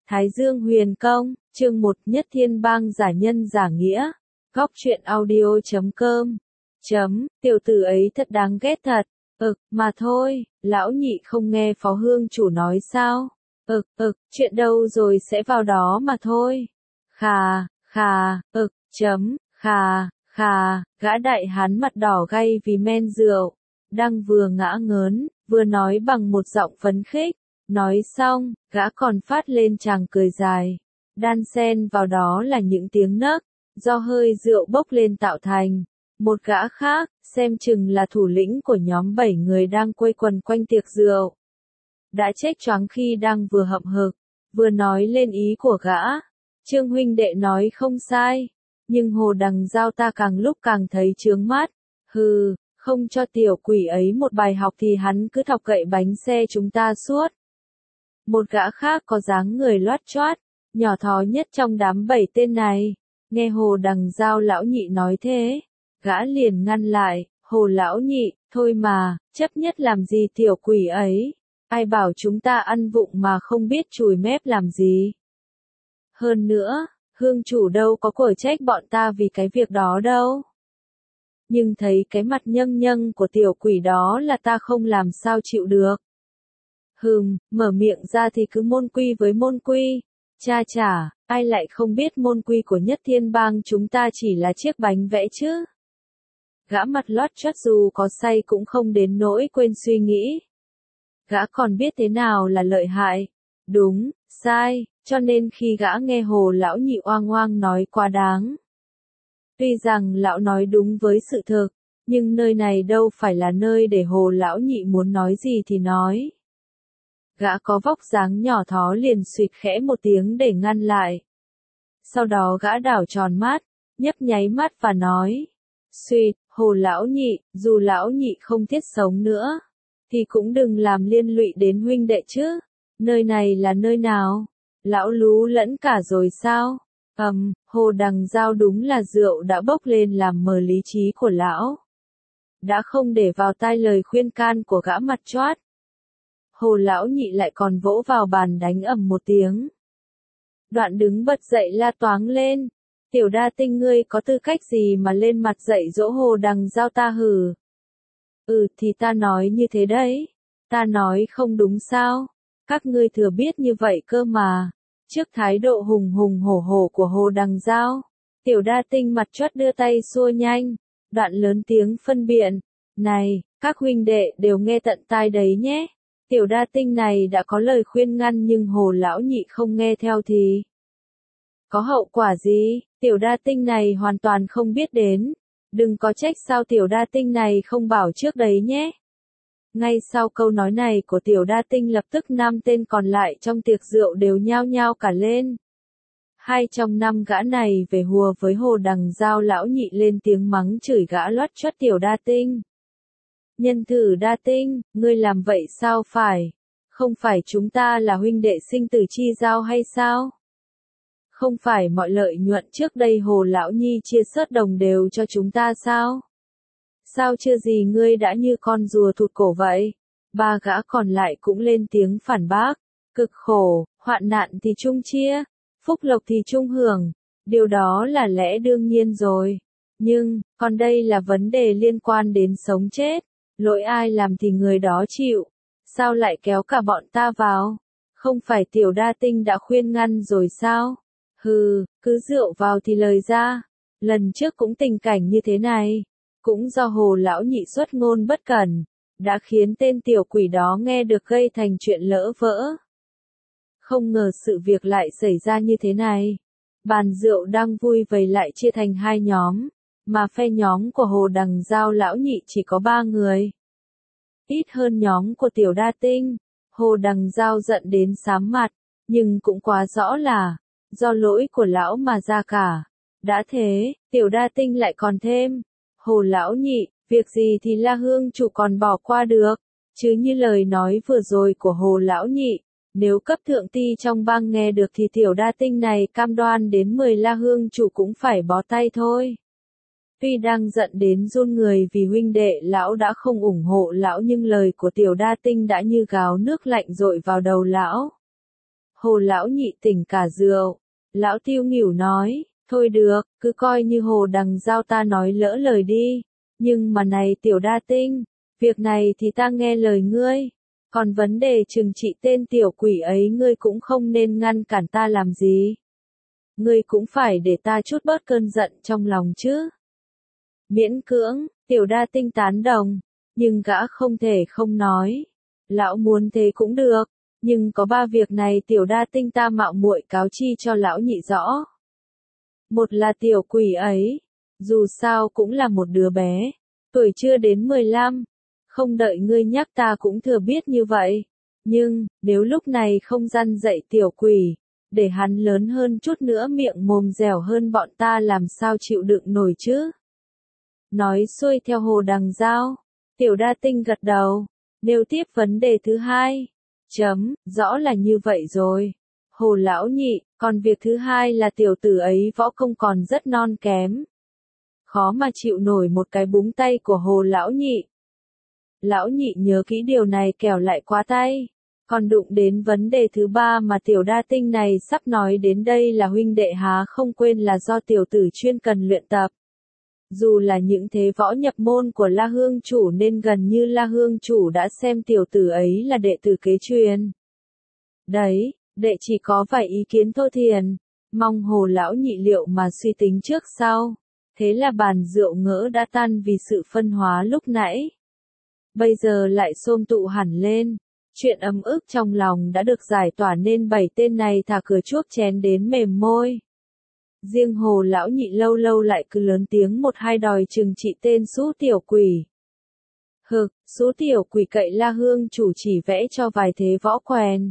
Thái Dương Huyền Công, chương 1 Nhất Thiên Bang giả nhân giả nghĩa. Góc truyện audio.com. Tiểu tử ấy thật đáng ghét thật. Mà thôi, lão nhị không nghe phó hương chủ nói sao? Chuyện đâu rồi sẽ vào đó mà thôi. Gã đại hán mặt đỏ gay vì men rượu, đang vừa ngã ngớn, vừa nói bằng một giọng phấn khích. Nói xong, gã còn phát lên tràng cười dài. Đan xen vào đó là những tiếng nấc, do hơi rượu bốc lên tạo thành. Một gã khác, xem chừng là thủ lĩnh của nhóm 7 người đang quây quần quanh tiệc rượu. Đã chết choáng khi đang vừa hậm hực, vừa nói lên ý của gã. Trương huynh đệ nói không sai, nhưng Hồ Đằng Giao ta càng lúc càng thấy chướng mắt. Không cho tiểu quỷ ấy một bài học thì hắn cứ thọc gậy bánh xe chúng ta suốt. Một gã khác có dáng người loát choát, nhỏ thó nhất trong đám 7 tên này, nghe Hồ Đằng Giao lão nhị nói thế, gã liền ngăn lại. Hồ lão nhị, thôi mà, chấp nhất làm gì tiểu quỷ ấy, ai bảo chúng ta ăn vụng mà không biết chùi mép làm gì. Hơn nữa, hương chủ đâu có quở trách bọn ta vì cái việc đó đâu. Nhưng thấy cái mặt nhâng nhâng của tiểu quỷ đó là ta không làm sao chịu được. Mở miệng ra thì cứ môn quy với môn quy. Chả, ai lại không biết môn quy của Nhất Thiên Bang chúng ta chỉ là chiếc bánh vẽ chứ. Gã mặt lót chót dù có say cũng không đến nỗi quên suy nghĩ. Gã còn biết thế nào là lợi hại, đúng, sai, cho nên khi gã nghe Hồ lão nhị oang oang nói quá đáng. Tuy rằng lão nói đúng với sự thực, nhưng nơi này đâu phải là nơi để Hồ lão nhị muốn nói gì thì nói. Gã có vóc dáng nhỏ thó liền suýt khẽ một tiếng để ngăn lại. Sau đó gã đảo tròn mắt, nhấp nháy mắt và nói. Suýt, Hồ lão nhị, dù lão nhị không thiết sống nữa, thì cũng đừng làm liên lụy đến huynh đệ chứ. Nơi này là nơi nào? Lão lú lẫn cả rồi sao? Hồ Đằng Giao đúng là rượu đã bốc lên làm mờ lý trí của lão. Đã không để vào tai lời khuyên can của gã mặt choát. Hồ lão nhị lại còn vỗ vào bàn đánh ầm một tiếng. Đoạn đứng bật dậy la toáng lên. Tiểu Đa Tinh ngươi có tư cách gì mà lên mặt dạy dỗ Hồ Đằng Giao ta hử? Thì ta nói như thế đấy. Ta nói không đúng sao? Các ngươi thừa biết như vậy cơ mà. Trước thái độ hùng hùng hổ hổ của Hồ Đằng Giao, Tiểu Đa Tinh mặt chót đưa tay xua nhanh, đoạn lớn tiếng phân biện. Này, các huynh đệ đều nghe tận tai đấy nhé. Tiểu Đa Tinh này đã có lời khuyên ngăn nhưng Hồ lão nhị không nghe theo thì có hậu quả gì? Tiểu Đa Tinh này hoàn toàn không biết đến. Đừng có trách sao Tiểu Đa Tinh này không bảo trước đấy nhé. Ngay sau câu nói này của Tiểu Đa Tinh lập tức 5 tên còn lại trong tiệc rượu đều nhao nhao cả lên. 2 trong 5 gã này về hùa với Hồ Đằng Giao lão nhị lên tiếng mắng chửi gã loát choát Tiểu Đa Tinh. Nhân thử Đa Tinh, ngươi làm vậy sao phải? Không phải chúng ta là huynh đệ sinh tử chi giao hay sao? Không phải mọi lợi nhuận trước đây Hồ lão nhi chia sớt đồng đều cho chúng ta sao? Sao chưa gì ngươi đã như con rùa thụt cổ vậy? 3 gã còn lại cũng lên tiếng phản bác. Cực khổ, hoạn nạn thì chung chia, phúc lộc thì chung hưởng. Điều đó là lẽ đương nhiên rồi. Nhưng, còn đây là vấn đề liên quan đến sống chết. Lỗi ai làm thì người đó chịu. Sao lại kéo cả bọn ta vào? Không phải Tiểu Đa Tinh đã khuyên ngăn rồi sao? Cứ rượu vào thì lời ra. Lần trước cũng tình cảnh như thế này. Cũng do Hồ lão nhị xuất ngôn bất cẩn, đã khiến tên tiểu quỷ đó nghe được gây thành chuyện lỡ vỡ. Không ngờ sự việc lại xảy ra như thế này. Bàn rượu đang vui vầy lại chia thành 2 nhóm, mà phe nhóm của Hồ Đằng Giao lão nhị chỉ có 3 người. Ít hơn nhóm của Tiểu Đa Tinh. Hồ Đằng Giao giận đến xám mặt, nhưng cũng quá rõ là do lỗi của lão mà ra cả. Đã thế, Tiểu Đa Tinh lại còn thêm. Hồ lão nhị, việc gì thì La Hương chủ còn bỏ qua được, chứ như lời nói vừa rồi của Hồ lão nhị, nếu cấp thượng ty trong bang nghe được thì Tiểu Đa Tinh này cam đoan đến 10 La Hương chủ cũng phải bó tay thôi. Tuy đang giận đến run người vì huynh đệ lão đã không ủng hộ lão nhưng lời của Tiểu Đa Tinh đã như gáo nước lạnh dội vào đầu lão. Hồ lão nhị tỉnh cả rượu. Lão Tiêu nghỉu nói, thôi được, cứ coi như Hồ đằng giao ta nói lỡ lời đi. Nhưng mà này Tiểu Đa Tinh, việc này thì ta nghe lời ngươi. Còn vấn đề trừng trị tên tiểu quỷ ấy ngươi cũng không nên ngăn cản ta làm gì. Ngươi cũng phải để ta chút bớt cơn giận trong lòng chứ. Miễn cưỡng, Tiểu Đa Tinh tán đồng, nhưng gã không thể không nói. Lão muốn thế cũng được, nhưng có 3 việc này Tiểu Đa Tinh ta mạo muội cáo chi cho lão nhị rõ. Một là tiểu quỷ ấy, dù sao cũng là một đứa bé, tuổi chưa đến 15, không đợi ngươi nhắc ta cũng thừa biết như vậy. Nhưng, nếu lúc này không răn dạy tiểu quỷ, để hắn lớn hơn chút nữa miệng mồm dẻo hơn bọn ta làm sao chịu đựng nổi chứ? Nói xuôi theo Hồ đằng giao, Tiểu Đa Tinh gật đầu, nêu tiếp vấn đề thứ hai. Rõ là như vậy rồi. Hồ lão nhị, còn việc thứ hai là tiểu tử ấy võ công còn rất non kém. Khó mà chịu nổi một cái búng tay của Hồ lão nhị. Lão nhị nhớ kỹ điều này kẻo lại quá tay. Còn đụng đến vấn đề thứ ba mà Tiểu Đa Tinh này sắp nói đến đây là huynh đệ há không quên là do tiểu tử chuyên cần luyện tập. Dù là những thế võ nhập môn của La Hương Chủ nên gần như La Hương Chủ đã xem tiểu tử ấy là đệ tử kế truyền. Đấy, đệ chỉ có vài ý kiến thô thiền, mong Hồ lão nhị liệu mà suy tính trước sau. Thế là bàn rượu ngỡ đã tan vì sự phân hóa lúc nãy. Bây giờ lại xôm tụ hẳn lên. Chuyện ấm ức trong lòng đã được giải tỏa nên 7 tên này thả cửa chuốc chén đến mềm môi. Riêng Hồ lão nhị lâu lâu lại cứ lớn tiếng một hai đòi trừng trị tên Sú tiểu quỷ. Sú tiểu quỷ cậy La Hương Chủ chỉ vẽ cho vài thế võ quèn.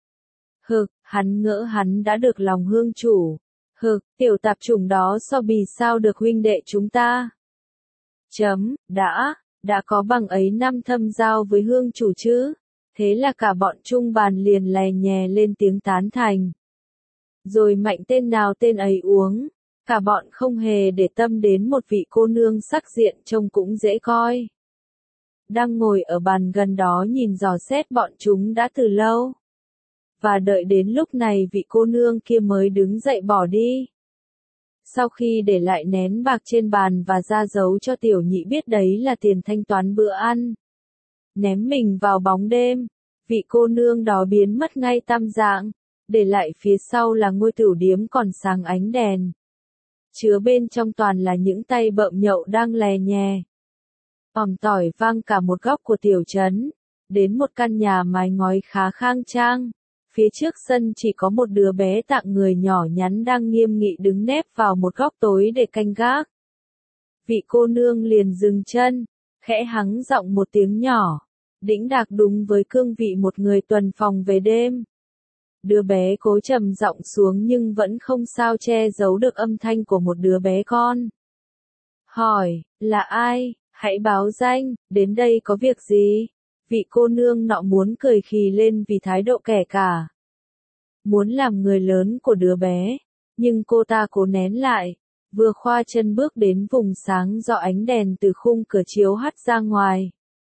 Hắn ngỡ hắn đã được lòng Hương Chủ. Tiểu tạp chủng đó so bì sao được huynh đệ chúng ta. Đã có bằng ấy năm thâm giao với Hương Chủ chứ. Thế là cả bọn trung bàn liền lè nhè lên tiếng tán thành. Rồi mạnh tên nào tên ấy uống, cả bọn không hề để tâm đến một vị cô nương sắc diện trông cũng dễ coi. Đang ngồi ở bàn gần đó nhìn dò xét bọn chúng đã từ lâu. Và đợi đến lúc này vị cô nương kia mới đứng dậy bỏ đi. Sau khi để lại nén bạc trên bàn và ra dấu cho tiểu nhị biết đấy là tiền thanh toán bữa ăn. Ném mình vào bóng đêm, vị cô nương đó biến mất ngay tăm dạng, để lại phía sau là ngôi tửu điếm còn sáng ánh đèn. Chứa bên trong toàn là những tay bợm nhậu đang lè nhè. Ỏm tỏi vang cả một góc của tiểu trấn, đến một căn nhà mái ngói khá khang trang. Phía trước sân chỉ có một đứa bé tạng người nhỏ nhắn đang nghiêm nghị đứng nép vào một góc tối để canh gác. Vị cô nương liền dừng chân, khẽ hắng giọng một tiếng nhỏ, đĩnh đạc đúng với cương vị một người tuần phòng về đêm. Đứa bé cố trầm giọng xuống nhưng vẫn không sao che giấu được âm thanh của một đứa bé con. Hỏi, là ai, hãy báo danh, đến đây có việc gì? Vị cô nương nọ muốn cười khì lên vì thái độ kẻ cả. Muốn làm người lớn của đứa bé, nhưng cô ta cố nén lại, vừa khoa chân bước đến vùng sáng do ánh đèn từ khung cửa chiếu hắt ra ngoài.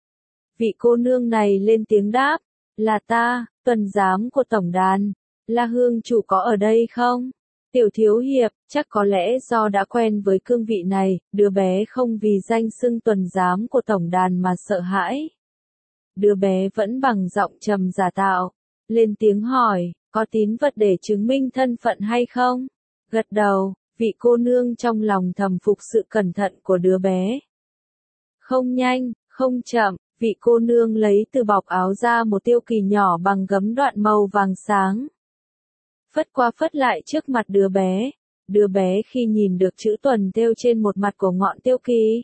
Vị cô nương này lên tiếng đáp, là ta, tuần giám của tổng đàn, La Hương Chủ có ở đây không? Tiểu thiếu hiệp, chắc có lẽ do đã quen với cương vị này, đứa bé không vì danh xưng tuần giám của tổng đàn mà sợ hãi. Đứa bé vẫn bằng giọng trầm giả tạo, lên tiếng hỏi, có tín vật để chứng minh thân phận hay không? Gật đầu, vị cô nương trong lòng thầm phục sự cẩn thận của đứa bé. Không nhanh, không chậm, vị cô nương lấy từ bọc áo ra một tiêu kỳ nhỏ bằng gấm đoạn màu vàng sáng. Phất qua phất lại trước mặt đứa bé. Đứa bé khi nhìn được chữ tuần thêu trên một mặt của ngọn tiêu kỳ,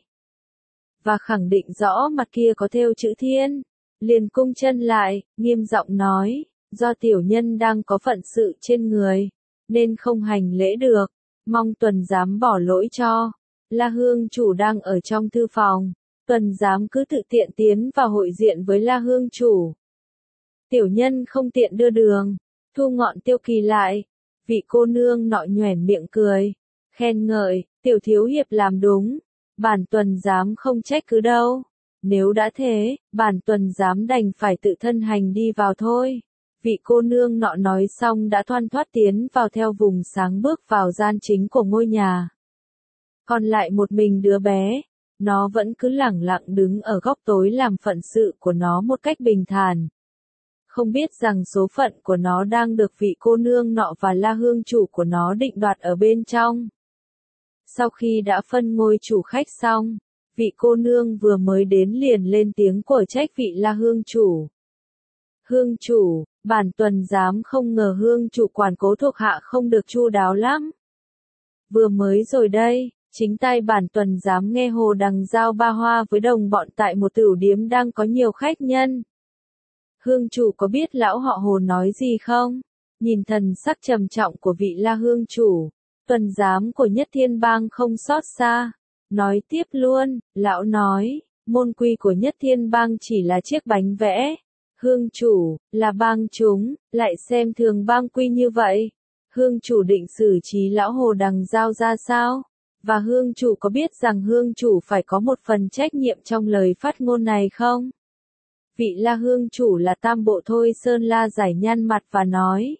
và khẳng định rõ mặt kia có thêu chữ thiên, liền cung chân lại, nghiêm giọng nói, do tiểu nhân đang có phận sự trên người, nên không hành lễ được, mong tuần giám bỏ lỗi cho. La Hương Chủ đang ở trong thư phòng, tuần giám cứ tự tiện tiến vào hội diện với La Hương Chủ. Tiểu nhân không tiện đưa đường, thu ngọn tiêu kỳ lại. Vị cô nương nọ nhoẻn miệng cười, khen ngợi, tiểu thiếu hiệp làm đúng, bản tuần giám không trách cứ đâu. Nếu đã thế, bản tuần giám đành phải tự thân hành đi vào thôi. Vị cô nương nọ nói xong đã thoăn thoắt tiến vào theo vùng sáng bước vào gian chính của ngôi nhà. Còn lại một mình đứa bé, nó vẫn cứ lẳng lặng đứng ở góc tối làm phận sự của nó một cách bình thản. Không biết rằng số phận của nó đang được vị cô nương nọ và La Hương chủ của nó định đoạt ở bên trong. Sau khi đã phân ngôi chủ khách xong, vị cô nương vừa mới đến liền lên tiếng quở trách vị La Hương chủ. Hương chủ, bản tuần giám không ngờ hương chủ quản cố thuộc hạ không được chu đáo lắm. Vừa mới rồi đây, chính tay bản tuần giám nghe Hồ Đằng giao ba hoa với đồng bọn tại một tửu điếm đang có nhiều khách nhân. Hương chủ có biết lão họ Hồ nói gì không? Nhìn thần sắc trầm trọng của vị La Hương chủ, tuần giám của Nhất Thiên Bang không xót xa. Nói tiếp luôn, lão nói, môn quy của Nhất Thiên Bang chỉ là chiếc bánh vẽ. Hương chủ, là bang chúng, lại xem thường bang quy như vậy. Hương chủ định xử trí lão Hồ Đằng giao ra sao? Và hương chủ có biết rằng hương chủ phải có một phần trách nhiệm trong lời phát ngôn này không? Vị La Hương chủ là Tam Bộ Thôi Sơn La Giải nhăn mặt và nói.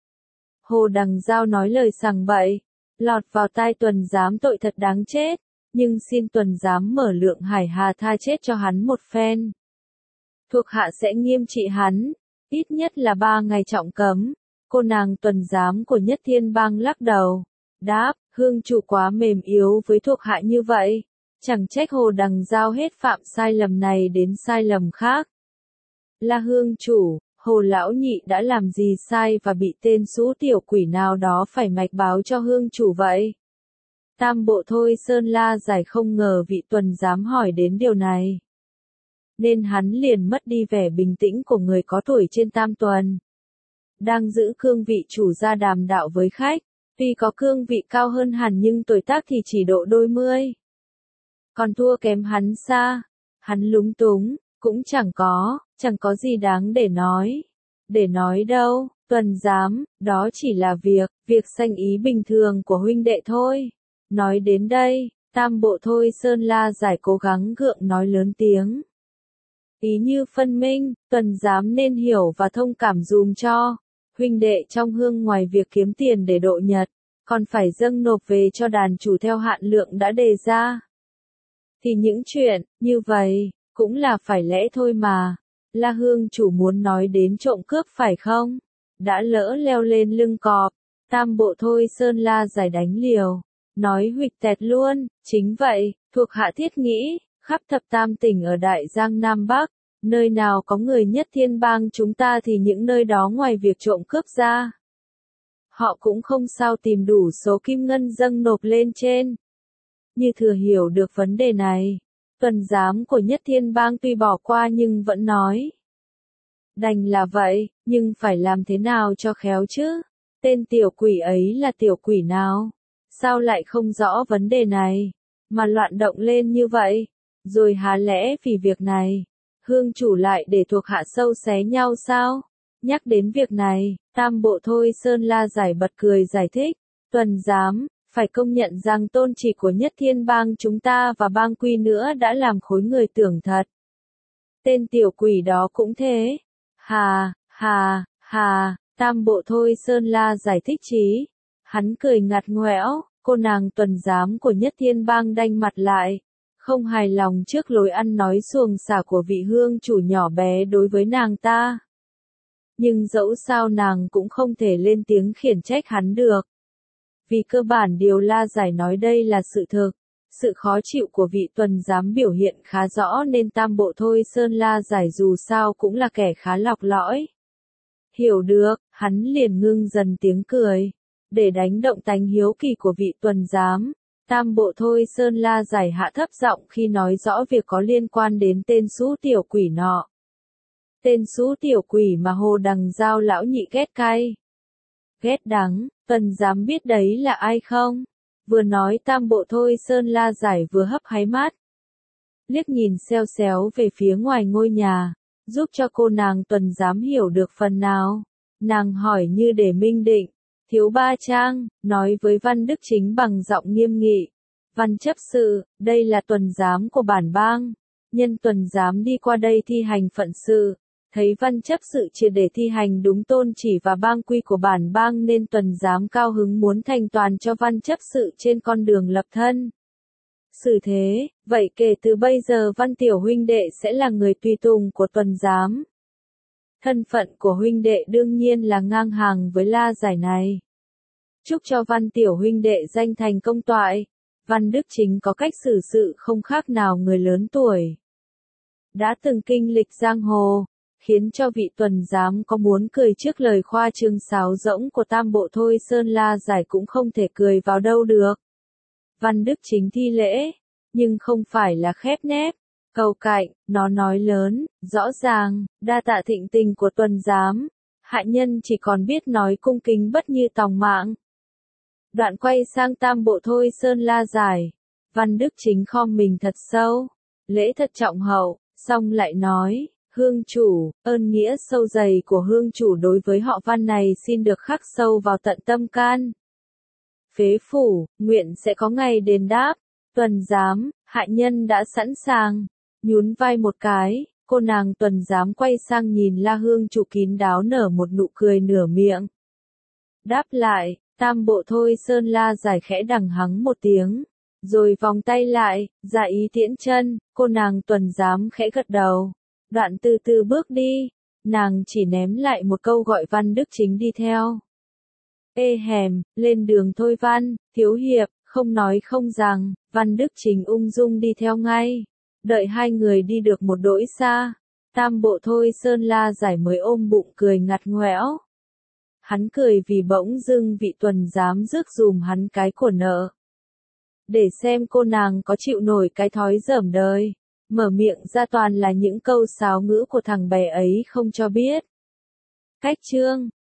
Hồ Đằng giao nói lời sằng bậy, lọt vào tai tuần giám tội thật đáng chết, nhưng xin tuần giám mở lượng hải hà tha chết cho hắn một phen. Thuộc hạ sẽ nghiêm trị hắn, ít nhất là 3 ngày trọng cấm. Cô nàng tuần giám của Nhất Thiên Bang lắc đầu, đáp, hương chủ quá mềm yếu với thuộc hạ như vậy, chẳng trách Hồ Đằng giao hết phạm sai lầm này đến sai lầm khác. La hương chủ, Hồ lão nhị đã làm gì sai và bị tên xú tiểu quỷ nào đó phải mạch báo cho hương chủ vậy? Tam Bộ Thôi Sơn La Giải không ngờ vị tuần giám hỏi đến điều này, nên hắn liền mất đi vẻ bình tĩnh của người có tuổi trên tam tuần. Đang giữ cương vị chủ gia đàm đạo với khách, tuy có cương vị cao hơn hẳn nhưng tuổi tác thì chỉ độ đôi mươi. Còn thua kém hắn xa, hắn lúng túng, cũng chẳng có gì đáng để nói. Để nói đâu, tuần giám, đó chỉ là việc sanh ý bình thường của huynh đệ thôi. Nói đến đây, Tam Bộ Thôi Sơn La Giải cố gắng gượng nói lớn tiếng. Ý như phân minh, tuần giám nên hiểu và thông cảm dùm cho. Huynh đệ trong hương ngoài việc kiếm tiền để độ nhật, còn phải dâng nộp về cho đàn chủ theo hạn lượng đã đề ra. Thì những chuyện như vậy cũng là phải lẽ thôi mà. La hương chủ muốn nói đến trộm cướp phải không? Đã lỡ leo lên lưng cọp, Tam Bộ Thôi Sơn La Giải đánh liều, nói huỵch tẹt luôn. Chính vậy, thuộc hạ thiết nghĩ, khắp thập tam tỉnh ở Đại Giang Nam Bắc, nơi nào có người Nhất Thiên Bang chúng ta thì những nơi đó ngoài việc trộm cướp ra, họ cũng không sao tìm đủ số kim ngân dâng nộp lên trên. Như thừa hiểu được vấn đề này, tuần giám của Nhất Thiên Bang tuy bỏ qua nhưng vẫn nói. Đành là vậy, nhưng phải làm thế nào cho khéo chứ? Tên tiểu quỷ ấy là tiểu quỷ nào? Sao lại không rõ vấn đề này, mà loạn động lên như vậy? Rồi há lẽ vì việc này, hương chủ lại để thuộc hạ sâu xé nhau sao? Nhắc đến việc này, Tam Bộ Thôi Sơn La Giải bật cười giải thích. Tuần giám, phải công nhận rằng tôn chỉ của Nhất Thiên Bang chúng ta và bang quy nữa đã làm khối người tưởng thật. Tên tiểu quỷ đó cũng thế. Hà, Tam Bộ Thôi Sơn La Giải thích chí. Hắn cười ngặt ngoẽo, cô nàng tuần giám của Nhất Thiên Bang đanh mặt lại. Không hài lòng trước lối ăn nói xuồng xả của vị hương chủ nhỏ bé đối với nàng ta. Nhưng dẫu sao nàng cũng không thể lên tiếng khiển trách hắn được. Vì cơ bản điều La Giải nói đây là sự thực. Sự khó chịu của vị tuần giám biểu hiện khá rõ nên Tam Bộ Thôi Sơn La Giải dù sao cũng là kẻ khá lọc lõi. Hiểu được, hắn liền ngưng dần tiếng cười. Để đánh động tánh hiếu kỳ của vị tuần giám, Tam Bộ Thôi Sơn La Giải hạ thấp giọng khi nói rõ việc có liên quan đến tên xú tiểu quỷ nọ. Tên xú tiểu quỷ mà Hồ Đằng giao lão nhị ghét cay. Ghét đắng, tuần giám biết đấy là ai không? Vừa nói Tam Bộ Thôi Sơn La Giải vừa hấp háy mắt. Liếc nhìn xeo xéo về phía ngoài ngôi nhà, giúp cho cô nàng tuần giám hiểu được phần nào. Nàng hỏi như để minh định. Thiếu ba trang, nói với Văn Đức Chính bằng giọng nghiêm nghị. Văn chấp sự, đây là tuần giám của bản bang. Nhân tuần giám đi qua đây thi hành phận sự. Thấy văn chấp sự triệt để thi hành đúng tôn chỉ và bang quy của bản bang nên tuần giám cao hứng muốn thành toàn cho văn chấp sự trên con đường lập thân. Xử thế, vậy kể từ bây giờ văn tiểu huynh đệ sẽ là người tùy tùng của tuần giám. Thân phận của huynh đệ đương nhiên là ngang hàng với La Giải này. Chúc cho văn tiểu huynh đệ danh thành công toại. Văn Đức Chính có cách xử sự không khác nào người lớn tuổi. Đã từng kinh lịch giang hồ, khiến cho vị tuần giám có muốn cười trước lời khoa trương sáo rỗng của tam bộ thôi Sơn La Giải cũng không thể cười vào đâu được. Văn Đức Chính thi lễ, nhưng không phải là khép nép, cầu cạnh, nó nói lớn, rõ ràng, đa tạ thịnh tình của tuần giám, hạ nhân chỉ còn biết nói cung kính bất như tòng mạng. Đoạn quay sang tam bộ thôi Sơn La Giải, Văn Đức Chính khom mình thật sâu, lễ thật trọng hậu, xong lại nói, hương chủ, ơn nghĩa sâu dày của hương chủ đối với họ Văn này xin được khắc sâu vào tận tâm can. Phế phủ, nguyện sẽ có ngày đền đáp. Tuần giám, hạ nhân đã sẵn sàng. Nhún vai một cái, cô nàng tuần giám quay sang nhìn La hương chủ kín đáo nở một nụ cười nửa miệng. Đáp lại, tam bộ thôi Sơn La Giải khẽ đằng hắng một tiếng, rồi vòng tay lại, dạ ý tiễn chân, cô nàng tuần giám khẽ gật đầu. Đoạn từ từ bước đi, nàng chỉ ném lại một câu gọi Văn Đức Chính đi theo. Ê hèm, lên đường thôi Văn, thiếu hiệp, không nói không rằng, Văn Đức Chính ung dung đi theo ngay. Đợi hai người đi được một đỗi xa, tam bộ thôi Sơn La Giải mới ôm bụng cười ngặt nghẽo. Hắn cười vì bỗng dưng vị tuần giám rước dùm hắn cái của nợ. Để xem cô nàng có chịu nổi cái thói dởm đời. Mở miệng ra toàn là những câu sáo ngữ của thằng bé ấy không cho biết. Cách chương